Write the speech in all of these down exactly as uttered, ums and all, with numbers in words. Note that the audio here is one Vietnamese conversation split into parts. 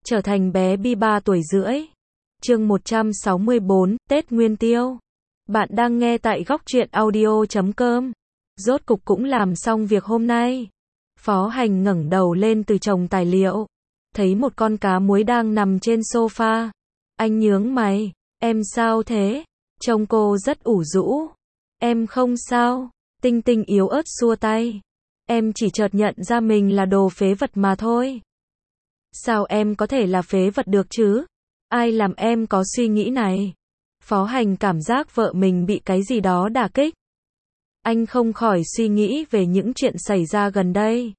Trở thành bé Bi ba tuổi rưỡi. Chương một trăm sáu mươi bốn, Tết Nguyên Tiêu. Bạn đang nghe tại góc truyện audio chấm com. Rốt cục cũng làm xong việc hôm nay. Phó Hành ngẩng đầu lên từ chồng tài liệu. Thấy một con cá muối đang nằm trên sofa. Anh nhướng mày. Em sao thế? Trông cô rất ủ rũ. Em không sao. Tinh Tinh yếu ớt xua tay. Em chỉ chợt nhận ra mình là đồ phế vật mà thôi. Sao em có thể là phế vật được chứ? Ai làm em có suy nghĩ này? Phó Hành cảm giác vợ mình bị cái gì đó đả kích. Anh không khỏi suy nghĩ về những chuyện xảy ra gần đây.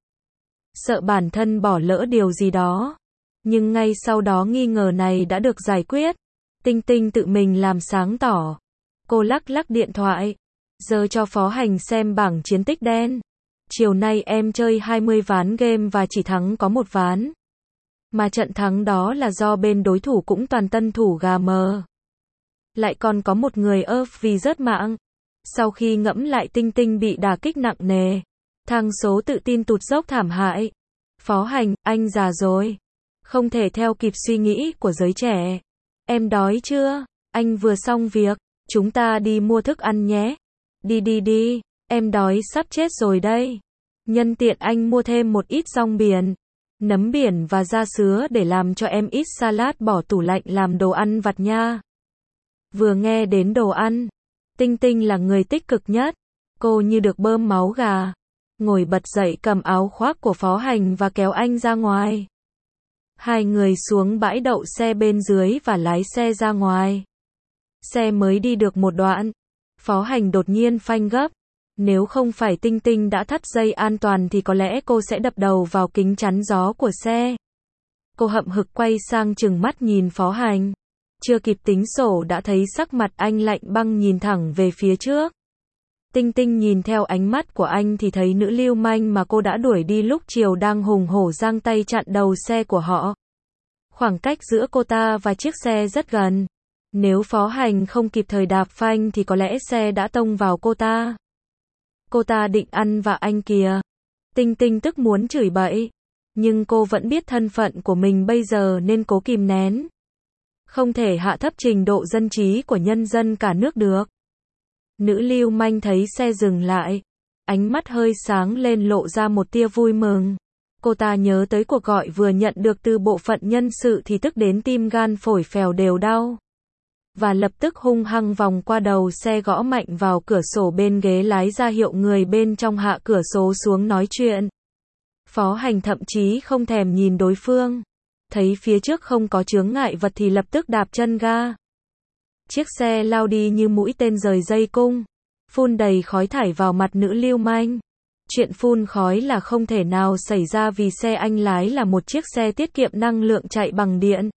Sợ bản thân bỏ lỡ điều gì đó. Nhưng ngay sau đó nghi ngờ này đã được giải quyết. Tinh Tinh tự mình làm sáng tỏ. Cô lắc lắc điện thoại. Giờ cho Phó Hành xem bảng chiến tích đen. Chiều nay em chơi hai mươi ván game và chỉ thắng có một ván. Mà trận thắng đó là do bên đối thủ cũng toàn tân thủ gà mờ. Lại còn có một người ơ vì rớt mạng. Sau khi ngẫm lại, Tinh Tinh bị đả kích nặng nề. Thang số tự tin tụt dốc thảm hại. Phó Hành, anh già rồi. Không thể theo kịp suy nghĩ của giới trẻ. Em đói chưa? Anh vừa xong việc. Chúng ta đi mua thức ăn nhé. Đi đi đi. Em đói sắp chết rồi đây. Nhân tiện anh mua thêm một ít rong biển, nấm biển và da sứa để làm cho em ít salad bỏ tủ lạnh làm đồ ăn vặt nha. Vừa nghe đến đồ ăn, Tinh Tinh là người tích cực nhất. Cô như được bơm máu gà. Ngồi bật dậy cầm áo khoác của Phó Hành và kéo anh ra ngoài. Hai người xuống bãi đậu xe bên dưới và lái xe ra ngoài. Xe mới đi được một đoạn, Phó Hành đột nhiên phanh gấp. Nếu không phải Tinh Tinh đã thắt dây an toàn thì có lẽ cô sẽ đập đầu vào kính chắn gió của xe. Cô hậm hực quay sang trừng mắt nhìn Phó Hành. Chưa kịp tính sổ đã thấy sắc mặt anh lạnh băng nhìn thẳng về phía trước. Tinh Tinh nhìn theo ánh mắt của anh thì thấy nữ lưu manh mà cô đã đuổi đi lúc chiều đang hùng hổ giang tay chặn đầu xe của họ. Khoảng cách giữa cô ta và chiếc xe rất gần. Nếu Phó Hành không kịp thời đạp phanh thì có lẽ xe đã tông vào cô ta. Cô ta định ăn vạ anh kìa. Tinh Tinh tức muốn chửi bậy. Nhưng cô vẫn biết thân phận của mình bây giờ nên cố kìm nén. Không thể hạ thấp trình độ dân trí của nhân dân cả nước được. Nữ lưu manh thấy xe dừng lại. Ánh mắt hơi sáng lên lộ ra một tia vui mừng. Cô ta nhớ tới cuộc gọi vừa nhận được từ bộ phận nhân sự thì tức đến tim gan phổi phèo đều đau. Và lập tức hung hăng vòng qua đầu xe gõ mạnh vào cửa sổ bên ghế lái ra hiệu người bên trong hạ cửa sổ xuống nói chuyện. Phó Hành thậm chí không thèm nhìn đối phương. Thấy phía trước không có chướng ngại vật thì lập tức đạp chân ga. Chiếc xe lao đi như mũi tên rời dây cung. Phun đầy khói thải vào mặt nữ lưu manh. Chuyện phun khói là không thể nào xảy ra vì xe anh lái là một chiếc xe tiết kiệm năng lượng chạy bằng điện.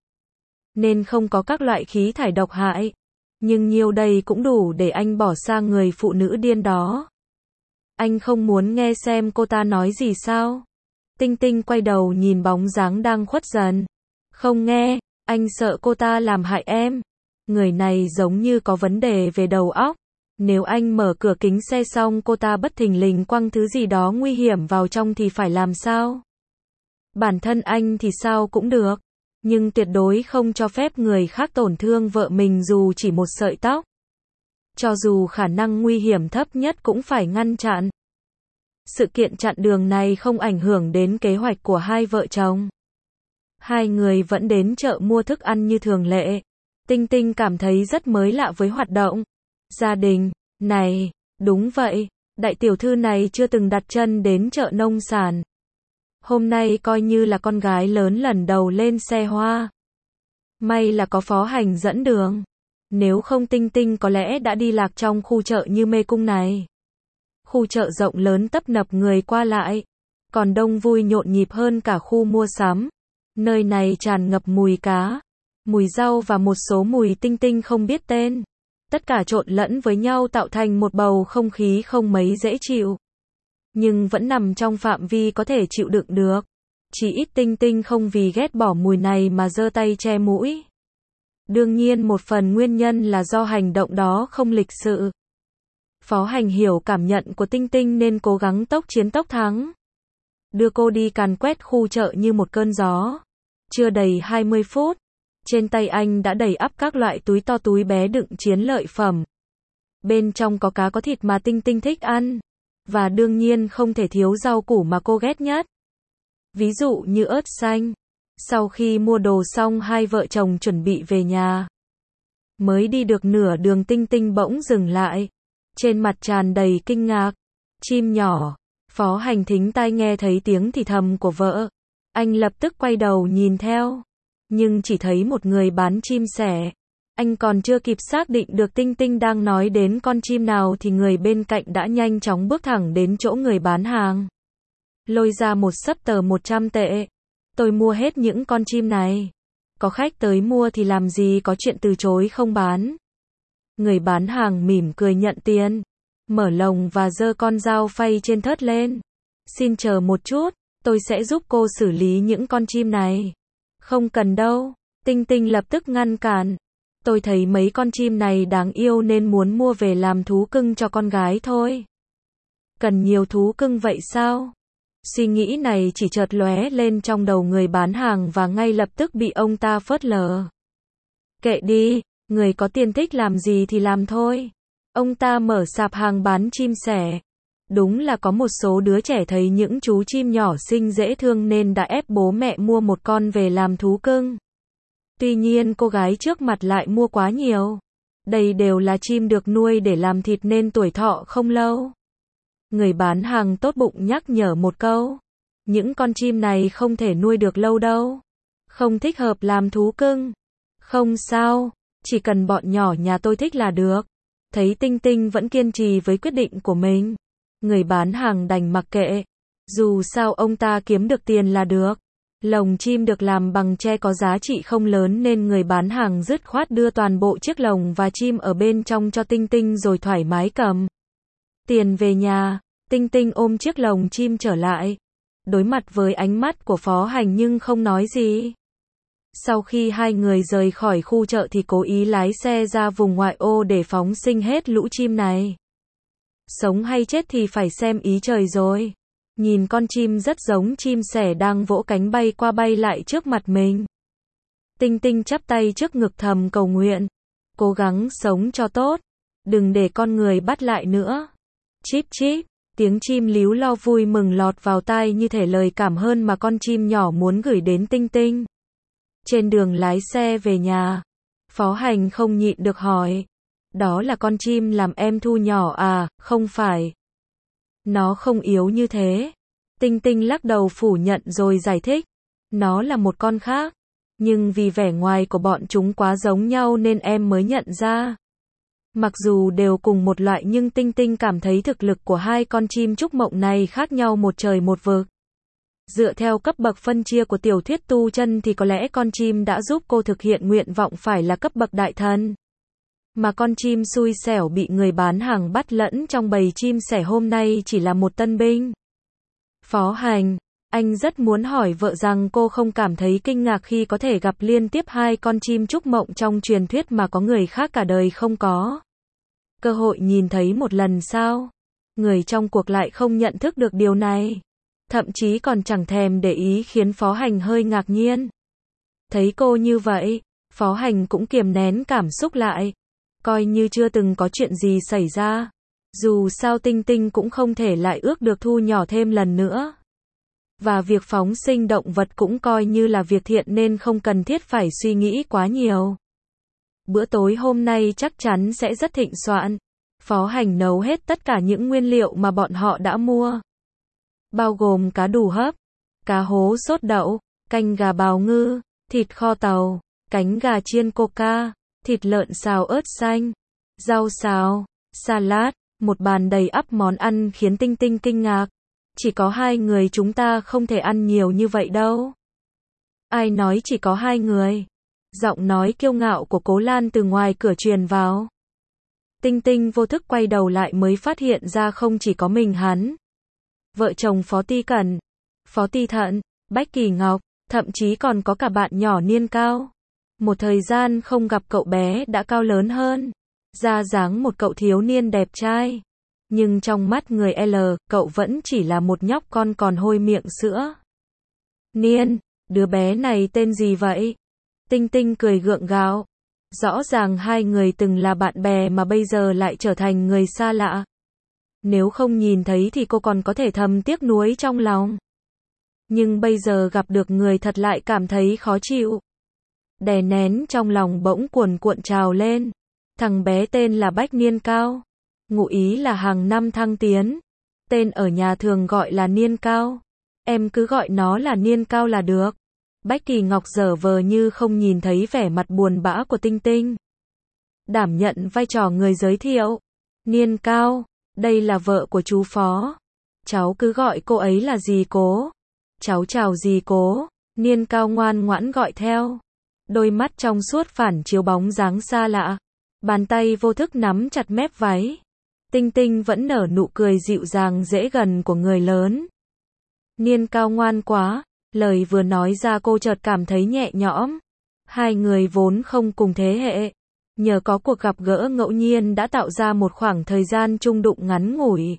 Nên không có các loại khí thải độc hại. Nhưng nhiêu đây cũng đủ để anh bỏ xa người phụ nữ điên đó. Anh không muốn nghe xem cô ta nói gì sao? Tinh Tinh quay đầu nhìn bóng dáng đang khuất dần. Không nghe, anh sợ cô ta làm hại em. Người này giống như có vấn đề về đầu óc. Nếu anh mở cửa kính xe xong cô ta bất thình lình quăng thứ gì đó nguy hiểm vào trong thì phải làm sao? Bản thân anh thì sao cũng được. Nhưng tuyệt đối không cho phép người khác tổn thương vợ mình dù chỉ một sợi tóc. Cho dù khả năng nguy hiểm thấp nhất cũng phải ngăn chặn. Sự kiện chặn đường này không ảnh hưởng đến kế hoạch của hai vợ chồng. Hai người vẫn đến chợ mua thức ăn như thường lệ. Tinh Tinh cảm thấy rất mới lạ với hoạt động gia đình này. Đúng vậy, đại tiểu thư này chưa từng đặt chân đến chợ nông sản. Hôm nay coi như là con gái lớn lần đầu lên xe hoa. May là có Phó Hành dẫn đường. Nếu không Tinh Tinh có lẽ đã đi lạc trong khu chợ như mê cung này. Khu chợ rộng lớn tấp nập người qua lại. Còn đông vui nhộn nhịp hơn cả khu mua sắm. Nơi này tràn ngập mùi cá, mùi rau và một số mùi Tinh Tinh không biết tên. Tất cả trộn lẫn với nhau tạo thành một bầu không khí không mấy dễ chịu. Nhưng vẫn nằm trong phạm vi có thể chịu đựng được. Chỉ ít Tinh Tinh không vì ghét bỏ mùi này mà giơ tay che mũi. Đương nhiên một phần nguyên nhân là do hành động đó không lịch sự. Phó Hành hiểu cảm nhận của Tinh Tinh nên cố gắng tốc chiến tốc thắng. Đưa cô đi càn quét khu chợ như một cơn gió. Chưa đầy hai mươi phút, trên tay anh đã đầy ắp các loại túi to túi bé đựng chiến lợi phẩm. Bên trong có cá có thịt mà Tinh Tinh thích ăn. Và đương nhiên không thể thiếu rau củ mà cô ghét nhất. Ví dụ như ớt xanh. Sau khi mua đồ xong hai vợ chồng chuẩn bị về nhà. Mới đi được nửa đường Tinh Tinh bỗng dừng lại. Trên mặt tràn đầy kinh ngạc. Chim nhỏ. Phó Hành thính tai nghe thấy tiếng thì thầm của vợ. Anh lập tức quay đầu nhìn theo. Nhưng chỉ thấy một người bán chim sẻ. Anh còn chưa kịp xác định được Tinh Tinh đang nói đến con chim nào thì người bên cạnh đã nhanh chóng bước thẳng đến chỗ người bán hàng. Lôi ra một xấp tờ một trăm tệ. Tôi mua hết những con chim này. Có khách tới mua thì làm gì có chuyện từ chối không bán. Người bán hàng mỉm cười nhận tiền. Mở lồng và giơ con dao phay trên thớt lên. Xin chờ một chút, tôi sẽ giúp cô xử lý những con chim này. Không cần đâu. Tinh Tinh lập tức ngăn cản. Tôi thấy mấy con chim này đáng yêu nên muốn mua về làm thú cưng cho con gái thôi. Cần nhiều thú cưng vậy sao? Suy nghĩ này chỉ chợt lóe lên trong đầu người bán hàng và ngay lập tức bị ông ta phớt lờ. Kệ đi, người có tiền thích làm gì thì làm thôi. Ông ta mở sạp hàng bán chim sẻ. Đúng là có một số đứa trẻ thấy những chú chim nhỏ xinh dễ thương nên đã ép bố mẹ mua một con về làm thú cưng. Tuy nhiên cô gái trước mặt lại mua quá nhiều. Đây đều là chim được nuôi để làm thịt nên tuổi thọ không lâu. Người bán hàng tốt bụng nhắc nhở một câu. Những con chim này không thể nuôi được lâu đâu. Không thích hợp làm thú cưng. Không sao, chỉ cần bọn nhỏ nhà tôi thích là được. Thấy Tinh Tinh vẫn kiên trì với quyết định của mình. Người bán hàng đành mặc kệ. Dù sao ông ta kiếm được tiền là được. Lồng chim được làm bằng tre có giá trị không lớn nên người bán hàng dứt khoát đưa toàn bộ chiếc lồng và chim ở bên trong cho Tinh Tinh rồi thoải mái cầm tiền về nhà. Tinh Tinh ôm chiếc lồng chim trở lại. Đối mặt với ánh mắt của Phó Hành nhưng không nói gì. Sau khi hai người rời khỏi khu chợ thì cố ý lái xe ra vùng ngoại ô để phóng sinh hết lũ chim này. Sống hay chết thì phải xem ý trời rồi. Nhìn con chim rất giống chim sẻ đang vỗ cánh bay qua bay lại trước mặt mình. Tinh Tinh chắp tay trước ngực thầm cầu nguyện. Cố gắng sống cho tốt. Đừng để con người bắt lại nữa. Chíp chíp, tiếng chim líu lo vui mừng lọt vào tai như thể lời cảm ơn mà con chim nhỏ muốn gửi đến Tinh Tinh. Trên đường lái xe về nhà, Phó Hành không nhịn được hỏi. Đó là con chim làm em thu nhỏ à, không phải. Nó không yếu như thế. Tinh Tinh lắc đầu phủ nhận rồi giải thích. Nó là một con khác. Nhưng vì vẻ ngoài của bọn chúng quá giống nhau nên em mới nhận ra. Mặc dù đều cùng một loại nhưng Tinh Tinh cảm thấy thực lực của hai con chim trúc mộng này khác nhau một trời một vực. Dựa theo cấp bậc phân chia của tiểu thuyết tu chân thì có lẽ con chim đã giúp cô thực hiện nguyện vọng phải là cấp bậc đại thần. Mà con chim xui xẻo bị người bán hàng bắt lẫn trong bầy chim sẻ hôm nay chỉ là một tân binh. Phó Hành, anh rất muốn hỏi vợ rằng cô không cảm thấy kinh ngạc khi có thể gặp liên tiếp hai con chim trúc mộng trong truyền thuyết mà có người khác cả đời không có. Cơ hội nhìn thấy một lần sao? Người trong cuộc lại không nhận thức được điều này. Thậm chí còn chẳng thèm để ý khiến Phó Hành hơi ngạc nhiên. Thấy cô như vậy, Phó Hành cũng kiềm nén cảm xúc lại. Coi như chưa từng có chuyện gì xảy ra. Dù sao Tinh Tinh cũng không thể lại ước được thu nhỏ thêm lần nữa. Và việc phóng sinh động vật cũng coi như là việc thiện nên không cần thiết phải suy nghĩ quá nhiều. Bữa tối hôm nay chắc chắn sẽ rất thịnh soạn. Phó Hành nấu hết tất cả những nguyên liệu mà bọn họ đã mua. Bao gồm cá đù hấp, cá hố sốt đậu, canh gà bào ngư, thịt kho tàu, cánh gà chiên coca, thịt lợn xào ớt xanh, rau xào, salad, một bàn đầy ắp món ăn khiến Tinh Tinh kinh ngạc. Chỉ có hai người chúng ta không thể ăn nhiều như vậy đâu. Ai nói chỉ có hai người? Giọng nói kiêu ngạo của Cố Lan từ ngoài cửa truyền vào. Tinh Tinh vô thức quay đầu lại mới phát hiện ra không chỉ có mình hắn. Vợ chồng Phó Ti Cẩn, Phó Ti Thận, Bách Kỳ Ngọc, thậm chí còn có cả bạn nhỏ Niên Cao. Một thời gian không gặp cậu bé đã cao lớn hơn. Ra dáng một cậu thiếu niên đẹp trai. Nhưng trong mắt người L, cậu vẫn chỉ là một nhóc con còn hôi miệng sữa. Niên, Đứa bé này tên gì vậy? Tinh Tinh cười gượng gạo. Rõ ràng hai người từng là bạn bè mà bây giờ lại trở thành người xa lạ. Nếu không nhìn thấy thì cô còn có thể thầm tiếc nuối trong lòng. Nhưng bây giờ gặp được người thật lại cảm thấy khó chịu. Đè nén trong lòng bỗng cuồn cuộn trào lên. Thằng bé tên là Bách Niên Cao. Ngụ ý là hàng năm thăng tiến. Tên ở nhà thường gọi là Niên Cao. Em cứ gọi nó là Niên Cao là được. Bách Kỳ Ngọc giở vờ như không nhìn thấy vẻ mặt buồn bã của Tinh Tinh. Đảm nhận vai trò người giới thiệu. Niên Cao, đây là vợ của chú Phó. Cháu cứ gọi cô ấy là dì Cố. Cháu chào dì Cố. Niên Cao ngoan ngoãn gọi theo. Đôi mắt trong suốt phản chiếu bóng dáng xa lạ. Bàn tay vô thức nắm chặt mép váy. Tinh Tinh vẫn nở nụ cười dịu dàng dễ gần của người lớn. Niên Cao ngoan quá. Lời vừa nói ra cô chợt cảm thấy nhẹ nhõm. Hai người vốn không cùng thế hệ. Nhờ có cuộc gặp gỡ ngẫu nhiên đã tạo ra một khoảng thời gian chung đụng ngắn ngủi.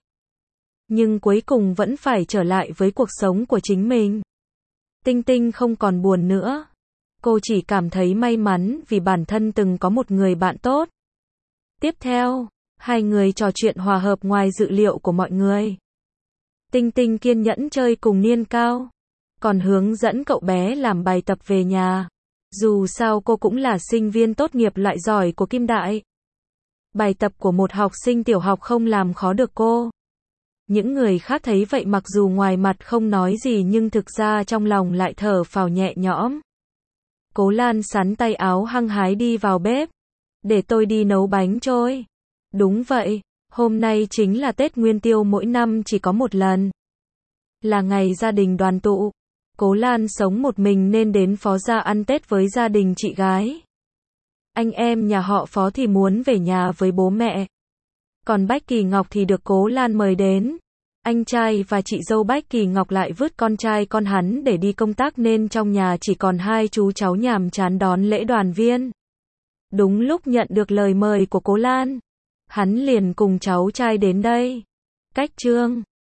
Nhưng cuối cùng vẫn phải trở lại với cuộc sống của chính mình. Tinh Tinh không còn buồn nữa. Cô chỉ cảm thấy may mắn vì bản thân từng có một người bạn tốt. Tiếp theo, hai người trò chuyện hòa hợp ngoài dự liệu của mọi người. Tinh Tinh kiên nhẫn chơi cùng Niên Cao. Còn hướng dẫn cậu bé làm bài tập về nhà. Dù sao cô cũng là sinh viên tốt nghiệp loại giỏi của Kim Đại. Bài tập của một học sinh tiểu học không làm khó được cô. Những người khác thấy vậy mặc dù ngoài mặt không nói gì nhưng thực ra trong lòng lại thở phào nhẹ nhõm. Cố Lan sắn tay áo hăng hái đi vào bếp. Để tôi đi nấu bánh trôi. Đúng vậy, hôm nay chính là Tết Nguyên Tiêu mỗi năm chỉ có một lần. Là ngày gia đình đoàn tụ. Cố Lan sống một mình nên đến Phó gia ăn Tết với gia đình chị gái. Anh em nhà họ Phó thì muốn về nhà với bố mẹ. Còn Bách Kỳ Ngọc thì được Cố Lan mời đến. Anh trai và chị dâu Bách Kỳ Ngọc lại vứt con trai con hắn để đi công tác nên trong nhà chỉ còn hai chú cháu nhàm chán đón lễ đoàn viên. Đúng lúc nhận được lời mời của Cố Lan, hắn liền cùng cháu trai đến đây. Cách chương